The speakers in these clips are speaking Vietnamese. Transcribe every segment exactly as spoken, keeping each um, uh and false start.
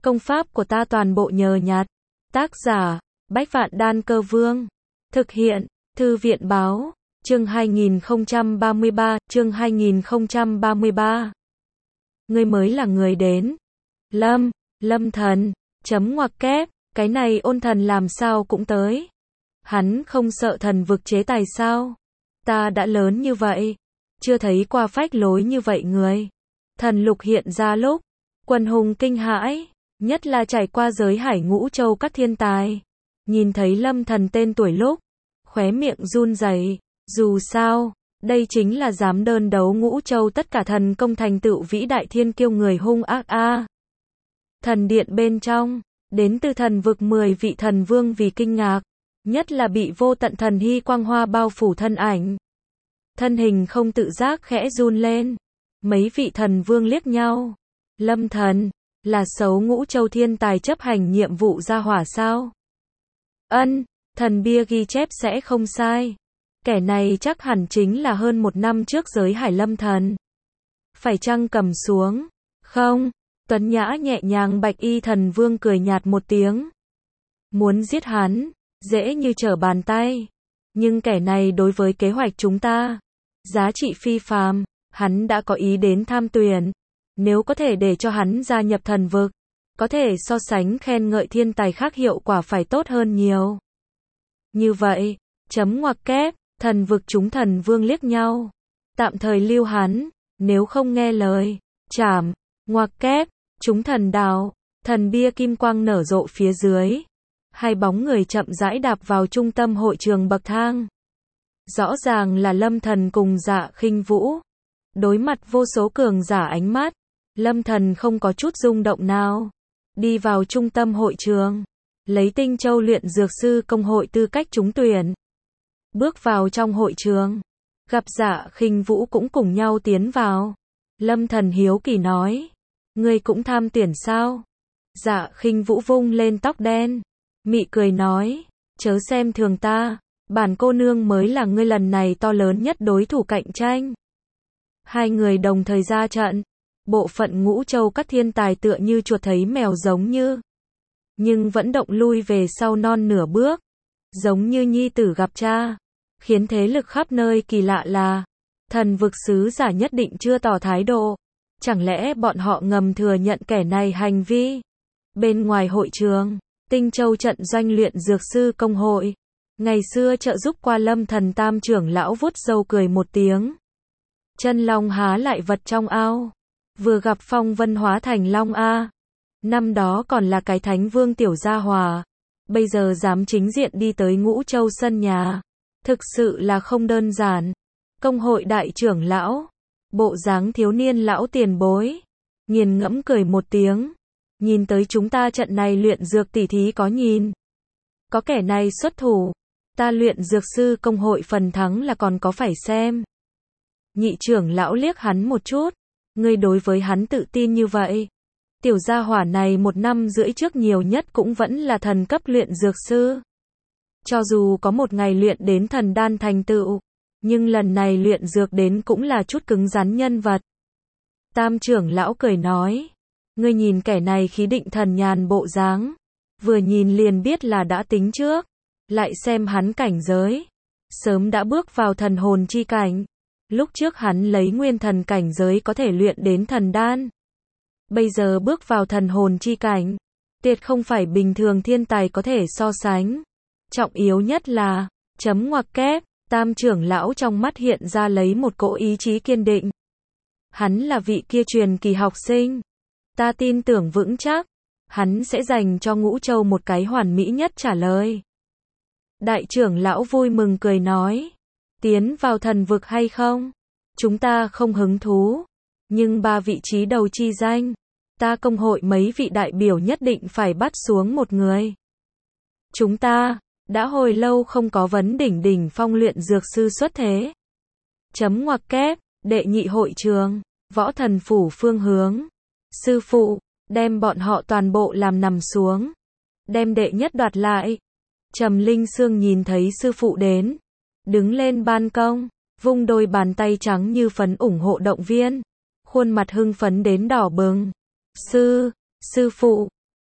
Công pháp của ta toàn bộ nhờ nhặt. Tác giả, Bách Vạn Đan Cơ Vương. Thực hiện, Thư viện Báo. Chương hai nghìn không trăm ba mươi ba, chương hai nghìn không trăm ba mươi ba. Ngươi mới là người đến. Lâm, Lâm Thần, chấm ngoặc kép, cái này Ôn Thần làm sao cũng tới. Hắn không sợ thần vực chế tài sao? Ta đã lớn như vậy, chưa thấy qua phách lối như vậy người. Thần lục hiện ra lúc, quần hùng kinh hãi, nhất là trải qua giới hải ngũ châu các thiên tài. Nhìn thấy Lâm Thần tên tuổi lúc, khóe miệng run rẩy, dù sao, đây chính là dám đơn đấu ngũ châu tất cả thần công thành tựu vĩ đại thiên kiêu người hung ác a. Thần điện bên trong, đến từ thần vực mười vị thần vương vì kinh ngạc, nhất là bị vô tận thần hy quang hoa bao phủ thân ảnh. Thân hình không tự giác khẽ run lên. Mấy vị thần vương liếc nhau. Lâm Thần, là xấu ngũ châu thiên tài chấp hành nhiệm vụ ra hỏa sao? Ân, thần bia ghi chép sẽ không sai. Kẻ này chắc hẳn chính là hơn một năm trước giới hải Lâm Thần. Phải chăng cầm xuống? Không, tuấn nhã nhẹ nhàng bạch y thần vương cười nhạt một tiếng. Muốn giết hắn, dễ như trở bàn tay. Nhưng kẻ này đối với kế hoạch chúng ta, giá trị phi phàm, hắn đã có ý đến tham tuyển. Nếu có thể để cho hắn gia nhập thần vực, có thể so sánh khen ngợi thiên tài khác hiệu quả phải tốt hơn nhiều. Như vậy, chấm ngoặc kép, thần vực chúng thần vương liếc nhau. Tạm thời lưu hắn, nếu không nghe lời, chảm, ngoặc kép, chúng thần đào, thần bia kim quang nở rộ phía dưới. Hai bóng người chậm rãi đạp vào trung tâm hội trường bậc thang. Rõ ràng là Lâm Thần cùng Dạ Khinh Vũ. Đối mặt vô số cường giả ánh mắt, Lâm Thần không có chút rung động nào. Đi vào trung tâm hội trường, lấy Tinh Châu luyện dược sư công hội tư cách trúng tuyển. Bước vào trong hội trường, gặp Dạ Khinh Vũ cũng cùng nhau tiến vào. Lâm Thần hiếu kỳ nói, ngươi cũng tham tuyển sao? Dạ Khinh Vũ vung lên tóc đen, mị cười nói, chớ xem thường ta, bản cô nương mới là ngươi lần này to lớn nhất đối thủ cạnh tranh. Hai người đồng thời ra trận, bộ phận ngũ châu các thiên tài tựa như chuột thấy mèo giống như, nhưng vẫn động lui về sau non nửa bước, giống như nhi tử gặp cha, khiến thế lực khắp nơi kỳ lạ là, thần vực sứ giả nhất định chưa tỏ thái độ, chẳng lẽ bọn họ ngầm thừa nhận kẻ này hành vi. Bên ngoài hội trường, Tinh Châu trận doanh luyện dược sư công hội, ngày xưa trợ giúp qua Lâm Thần tam trưởng lão vuốt râu cười một tiếng. Chân long há lại vật trong ao, vừa gặp phong vân hóa thành long a. Năm đó còn là cái thánh vương tiểu gia hòa, bây giờ dám chính diện đi tới ngũ châu sân nhà, thực sự là không đơn giản. Công hội đại trưởng lão, bộ dáng thiếu niên lão tiền bối, nghiền ngẫm cười một tiếng. Nhìn tới chúng ta trận này luyện dược tỉ thí có nhìn. Có kẻ này xuất thủ, ta luyện dược sư công hội phần thắng là còn có phải xem. Nhị trưởng lão liếc hắn một chút, ngươi đối với hắn tự tin như vậy. Tiểu gia hỏa này một năm rưỡi trước nhiều nhất cũng vẫn là thần cấp luyện dược sư. Cho dù có một ngày luyện đến thần đan thành tựu, nhưng lần này luyện dược đến cũng là chút cứng rắn nhân vật. Tam trưởng lão cười nói, ngươi nhìn kẻ này khí định thần nhàn bộ dáng, vừa nhìn liền biết là đã tính trước, lại xem hắn cảnh giới, sớm đã bước vào thần hồn chi cảnh. Lúc trước hắn lấy nguyên thần cảnh giới có thể luyện đến thần đan, bây giờ bước vào thần hồn chi cảnh, tuyệt không phải bình thường thiên tài có thể so sánh. Trọng yếu nhất là, chấm ngoặc kép, tam trưởng lão trong mắt hiện ra lấy một cỗ ý chí kiên định. Hắn là vị kia truyền kỳ học sinh, ta tin tưởng vững chắc, hắn sẽ dành cho ngũ châu một cái hoàn mỹ nhất trả lời. Đại trưởng lão vui mừng cười nói, tiến vào thần vực hay không? Chúng ta không hứng thú, nhưng ba vị trí đầu chi danh, ta công hội mấy vị đại biểu nhất định phải bắt xuống một người. Chúng ta, đã hồi lâu không có vấn đỉnh đỉnh phong luyện dược sư xuất thế. Chấm ngoặc kép, đệ nhị hội trường, võ thần phủ phương hướng. Sư phụ, đem bọn họ toàn bộ làm nằm xuống. Đem đệ nhất đoạt lại. Trầm Linh Sương nhìn thấy sư phụ đến, đứng lên ban công, vung đôi bàn tay trắng như phấn ủng hộ động viên, khuôn mặt hưng phấn đến đỏ bừng. Sư, sư phụ,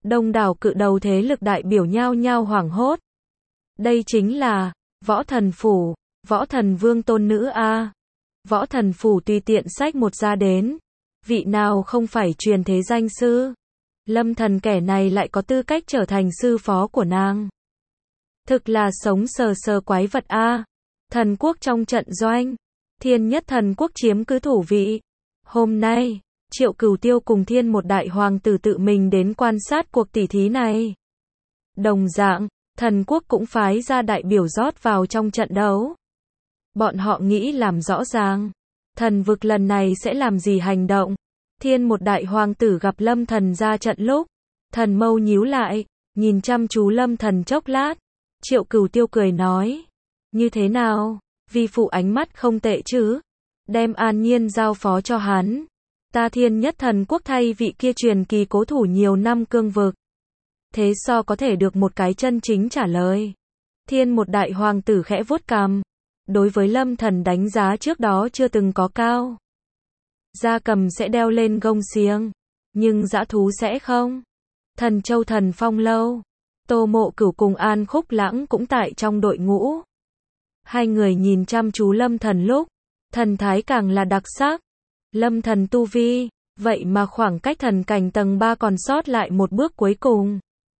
Đông đảo cự đầu thế lực đại biểu nhao nhao hoảng hốt. Đây chính là Võ Thần Phủ, Võ Thần Vương tôn nữ a. Võ Thần Phủ tùy tiện xách một ra đến. Vị nào không phải truyền thế danh sư? Lâm Thần kẻ này lại có tư cách trở thành sư phó của nàng. Thực là sống sờ sờ quái vật a. Thần quốc trong trận doanh, Thiên Nhất Thần quốc chiếm cứ thủ vị. Hôm nay, Triệu Cửu Tiêu cùng Thiên một đại hoàng tử tự mình đến quan sát cuộc tỉ thí này. Đồng dạng, thần quốc cũng phái ra đại biểu rót vào trong trận đấu. Bọn họ nghĩ làm rõ ràng, thần vực lần này sẽ làm gì hành động. Thiên một đại hoàng tử gặp Lâm Thần ra trận lúc, thần mâu nhíu lại, nhìn chăm chú Lâm Thần chốc lát. Triệu Cửu Tiêu cười nói, như thế nào, vi phụ ánh mắt không tệ chứ, đem An Nhiên giao phó cho hắn. Ta Thiên Nhất Thần quốc thay vị kia truyền kỳ cố thủ nhiều năm cương vực. Thế so có thể được một cái chân chính trả lời. Thiên một đại hoàng tử khẽ vuốt cằm. Đối với Lâm Thần đánh giá trước đó chưa từng có cao. Gia cầm sẽ đeo lên gông xiềng, nhưng dã thú sẽ không. Thần Châu Thần Phong lâu, Tô Mộ Cửu cùng An Khúc Lãng cũng tại trong đội ngũ. Hai người nhìn chăm chú Lâm Thần lúc, thần thái càng là đặc sắc. Lâm Thần tu vi, vậy mà khoảng cách thần cảnh tầng ba còn sót lại một bước cuối cùng.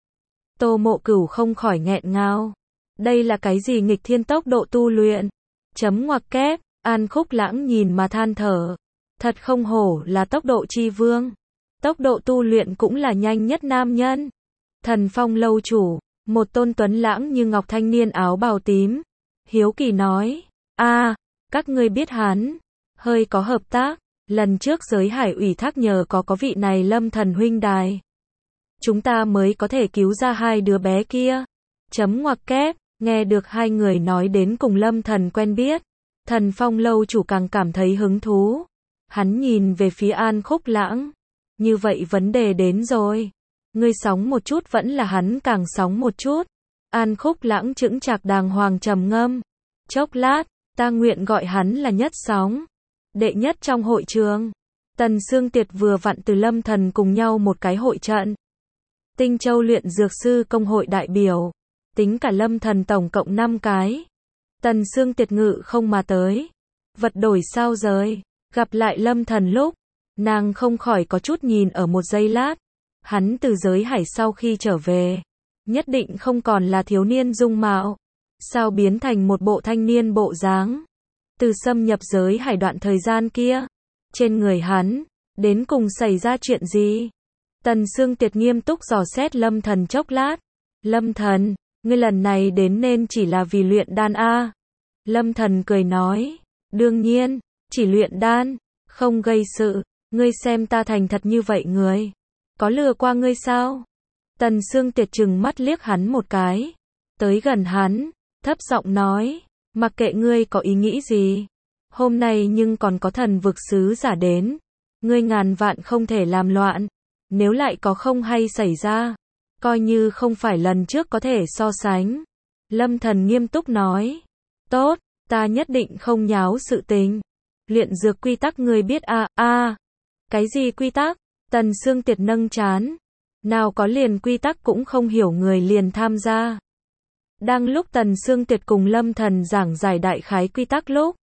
Tô Mộ Cửu không khỏi nghẹn ngào. Đây là cái gì nghịch thiên tốc độ tu luyện? Chấm ngoặc kép, An Khúc Lãng nhìn mà than thở. Thật không hổ là tốc độ chi vương. Tốc độ tu luyện cũng là nhanh nhất nam nhân. Thần Phong lâu chủ, một tôn tuấn lãng như ngọc thanh niên áo bào tím. Hiếu kỳ nói, a, các ngươi biết hắn, hơi có hợp tác. Lần trước giới hải ủy thác nhờ có có vị này Lâm Thần huynh đài. Chúng ta mới có thể cứu ra hai đứa bé kia. Chấm ngoặc kép, nghe được hai người nói đến cùng Lâm Thần quen biết. Thần Phong lâu chủ càng cảm thấy hứng thú. Hắn nhìn về phía An Khúc Lãng. Như vậy vấn đề đến rồi. Ngươi sóng một chút vẫn là hắn càng sóng một chút. An Khúc Lãng chững chạc đàng hoàng trầm ngâm. Chốc lát, ta nguyện gọi hắn là nhất sóng. Đệ nhất trong hội trường. Tần Sương Tiệt vừa vặn từ Lâm Thần cùng nhau một cái hội trận. Tinh Châu luyện dược sư công hội đại biểu. Tính cả Lâm Thần tổng cộng năm cái. Tần Sương Tiệt ngự không mà tới. Vật đổi sao rời. Gặp lại Lâm Thần lúc, nàng không khỏi có chút nhìn ở một giây lát. Hắn từ giới hải sau khi trở về, nhất định không còn là thiếu niên dung mạo. Sao biến thành một bộ thanh niên bộ dáng? Từ xâm nhập giới hải đoạn thời gian kia, trên người hắn, đến cùng xảy ra chuyện gì? Tần Sương Tiệt nghiêm túc dò xét Lâm Thần chốc lát. Lâm Thần, ngươi lần này đến nên chỉ là vì luyện đan a? Lâm Thần cười nói, đương nhiên, chỉ luyện đan, không gây sự. Ngươi xem ta thành thật như vậy người, có lừa qua ngươi sao? Tần Sương Tiệt trừng mắt liếc hắn một cái, tới gần hắn, thấp giọng nói, mặc kệ ngươi có ý nghĩ gì, hôm nay nhưng còn có thần vực sứ giả đến, ngươi ngàn vạn không thể làm loạn, nếu lại có không hay xảy ra, coi như không phải lần trước có thể so sánh. Lâm Thần nghiêm túc nói, tốt, ta nhất định không nháo sự tình. Luyện dược quy tắc ngươi biết a? A, cái gì quy tắc? Tần Sương Tiệt nâng trán, nào có liền quy tắc cũng không hiểu người liền tham gia. Đang lúc Tần Sương Tiệt cùng Lâm Thần giảng giải đại khái quy tắc lúc,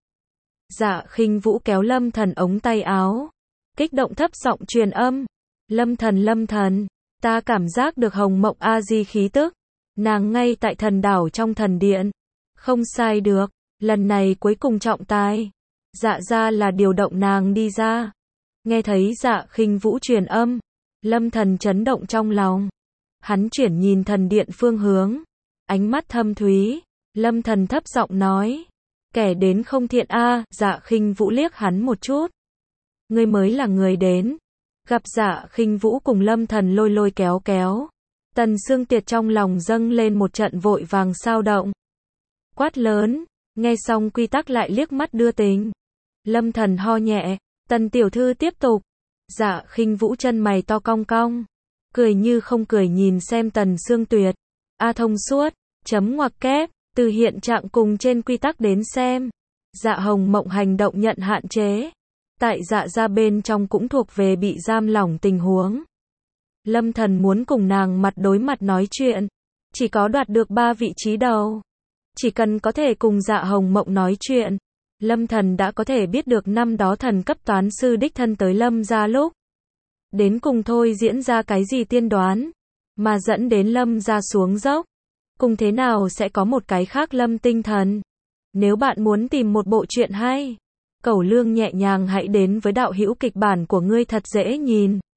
Dạ Khinh Vũ kéo Lâm Thần ống tay áo, kích động thấp giọng truyền âm, Lâm Thần Lâm Thần, ta cảm giác được Hồng Mộng A Di khí tức, nàng ngay tại thần đảo trong thần điện, không sai được, lần này cuối cùng trọng tài, dạ ra là điều động nàng đi ra. Nghe thấy Dạ Khinh Vũ truyền âm, Lâm Thần chấn động trong lòng, hắn chuyển nhìn thần điện phương hướng, ánh mắt thâm thúy. Lâm Thần thấp giọng nói, kẻ đến không thiện a. Dạ Khinh Vũ liếc hắn một chút, ngươi mới là người đến. Gặp Dạ Khinh Vũ cùng Lâm Thần lôi lôi kéo kéo, Tần Sương Tiệt trong lòng dâng lên một trận vội vàng sao động, quát lớn. Nghe xong quy tắc lại liếc mắt đưa tình. Lâm Thần ho nhẹ, Tần tiểu thư tiếp tục. Dạ Khinh Vũ chân mày to cong cong, cười như không cười nhìn xem Tần Sương Tuyệt. A thông suốt, chấm ngoặc kép, từ hiện trạng cùng trên quy tắc đến xem. Dạ Hồng Mộng hành động nhận hạn chế. Tại dạ ra bên trong cũng thuộc về bị giam lỏng tình huống. Lâm Thần muốn cùng nàng mặt đối mặt nói chuyện. Chỉ có đoạt được ba vị trí đầu. Chỉ cần có thể cùng Dạ Hồng Mộng nói chuyện. Lâm Thần đã có thể biết được năm đó thần cấp toán sư đích thân tới Lâm gia lúc. Đến cùng thôi diễn ra cái gì tiên đoán. Mà dẫn đến Lâm gia xuống dốc. Cùng thế nào sẽ có một cái khác Lâm tinh thần. Nếu bạn muốn tìm một bộ truyện hay. Cẩu Lương nhẹ nhàng hãy đến với đạo hữu kịch bản của ngươi thật dễ nhìn.